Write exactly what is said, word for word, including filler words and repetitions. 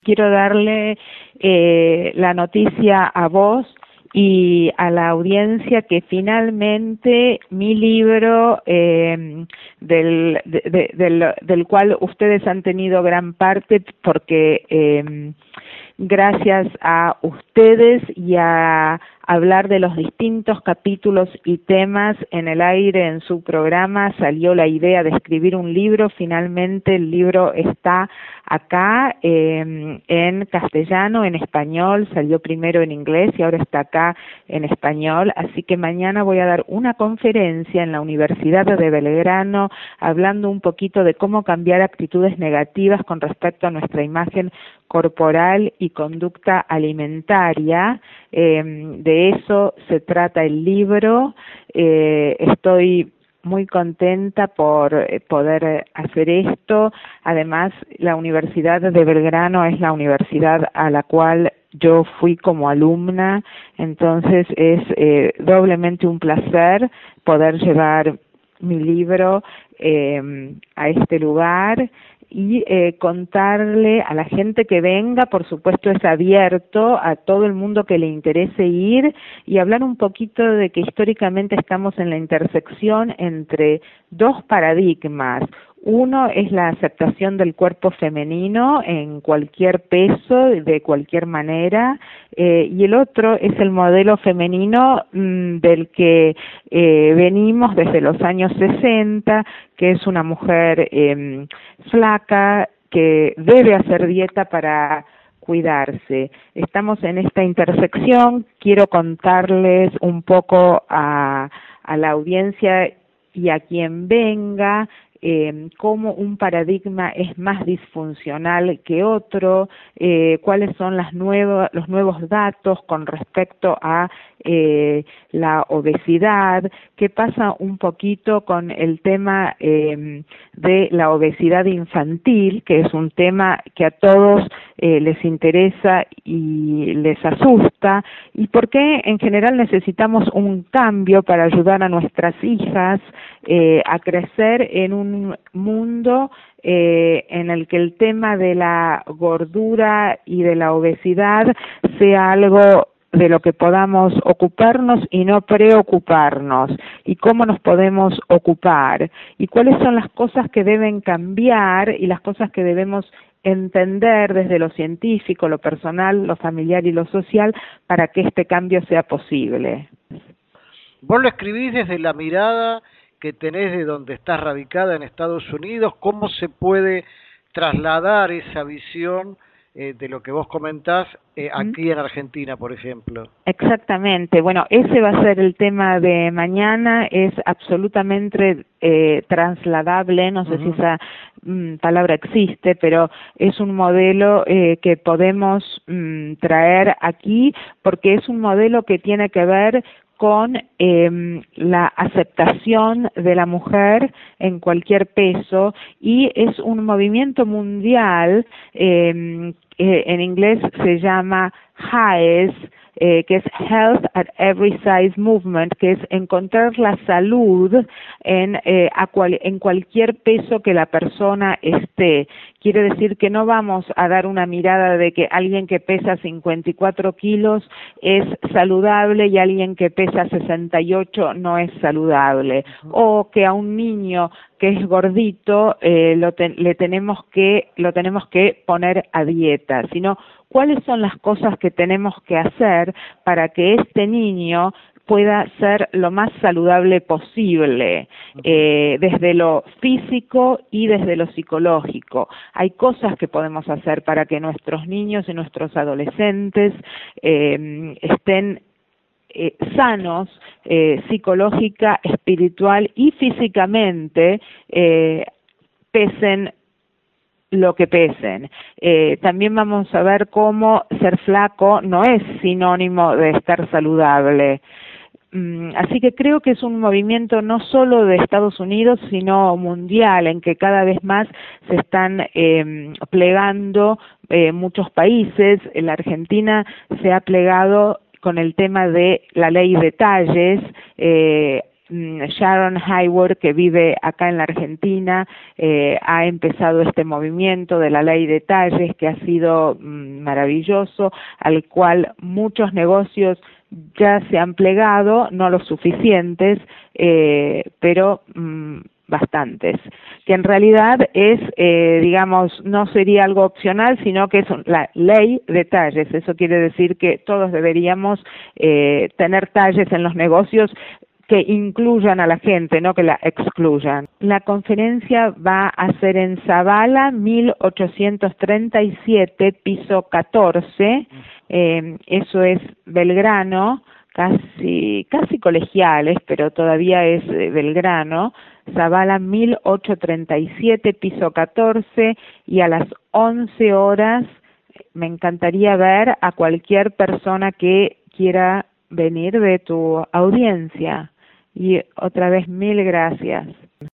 quiero darle eh, la noticia a vos y a la audiencia que finalmente mi libro, eh, del, de, de, del, del cual ustedes han tenido gran parte, porque eh, gracias a ustedes y a hablar de los distintos capítulos y temas en el aire en su programa, salió la idea de escribir un libro. Finalmente el libro está acá eh, en castellano, en español, salió primero en inglés y ahora está acá en español, así que mañana voy a dar una conferencia en la Universidad de Belgrano hablando un poquito de cómo cambiar actitudes negativas con respecto a nuestra imagen corporal y conducta alimentaria. Eh, de eso se trata el libro. Eh, estoy muy contenta por poder hacer esto. Además, la Universidad de Belgrano es la universidad a la cual yo fui como alumna, entonces es eh, doblemente un placer poder llevar mi libro eh, a este lugar y eh, contarle a la gente que venga. Por supuesto es abierto a todo el mundo que le interese ir, y hablar un poquito de que históricamente estamos en la intersección entre dos paradigmas. Uno es la aceptación del cuerpo femenino en cualquier peso, de cualquier manera, eh, y el otro es el modelo femenino mmm, del que eh, venimos desde los años sesenta, que es una mujer eh, flaca, que debe hacer dieta para cuidarse. Estamos en esta intersección. Quiero contarles un poco a, a la audiencia y a quien venga eh, cómo un paradigma es más disfuncional que otro, eh, cuáles son las nuevas, los nuevos datos con respecto a eh, la obesidad, qué pasa un poquito con el tema eh, de la obesidad infantil, que es un tema que a todos eh, les interesa y les asusta, y por qué en general necesitamos un cambio para ayudar a nuestras hijas eh, a crecer en un mundo eh, en el que el tema de la gordura y de la obesidad sea algo de lo que podamos ocuparnos y no preocuparnos, y cómo nos podemos ocupar, y cuáles son las cosas que deben cambiar y las cosas que debemos entender desde lo científico, lo personal, lo familiar y lo social para que este cambio sea posible. Vos lo escribís desde la mirada que tenés de donde estás radicada en Estados Unidos. ¿Cómo se puede trasladar esa visión eh, de lo que vos comentás eh, aquí en Argentina, por ejemplo? Exactamente. Bueno, ese va a ser el tema de mañana. Es absolutamente eh, trasladable, no sé uh-huh. si esa mm, palabra existe, pero es un modelo eh, que podemos mm, traer aquí, porque es un modelo que tiene que ver con eh, la aceptación de la mujer en cualquier peso, y es un movimiento mundial, eh, eh, en inglés se llama H A E S, eh, que es Health at Every Size Movement, que es encontrar la salud en, eh, a cual, en cualquier peso que la persona esté. Quiere decir que no vamos a dar una mirada de que alguien que pesa cincuenta y cuatro kilos es saludable y alguien que pesa sesenta y ocho no es saludable, uh-huh. o que a un niño que es gordito eh, lo te, le tenemos que lo tenemos que poner a dieta, sino cuáles son las cosas que tenemos que hacer para que este niño pueda ser lo más saludable posible, eh, desde lo físico y desde lo psicológico. Hay cosas que podemos hacer para que nuestros niños y nuestros adolescentes eh, estén eh, sanos, eh, psicológica, espiritual y físicamente, eh, pesen lo que pesen. Eh, también vamos a ver cómo ser flaco no es sinónimo de estar saludable. Así que creo que es un movimiento no solo de Estados Unidos, sino mundial, en que cada vez más se están eh, plegando eh, muchos países. La Argentina se ha plegado con el tema de la ley de talles. eh, Sharon Hayward, que vive acá en la Argentina, eh, ha empezado este movimiento de la ley de talles que ha sido mm, maravilloso, al cual muchos negocios ya se han plegado, no los suficientes, eh, pero mm, bastantes, que en realidad es, eh, digamos, no sería algo opcional, sino que es la ley de talles. Eso quiere decir que todos deberíamos eh, tener talles en los negocios que incluyan a la gente, no que la excluyan. La conferencia va a ser en Zabala, mil ochocientos treinta y siete, piso catorce, eh, eso es Belgrano, casi casi colegiales, pero todavía es eh, Belgrano, Zabala mil ochocientos treinta y siete, piso catorce, y a las once horas me encantaría ver a cualquier persona que quiera venir de tu audiencia. Y otra vez mil gracias.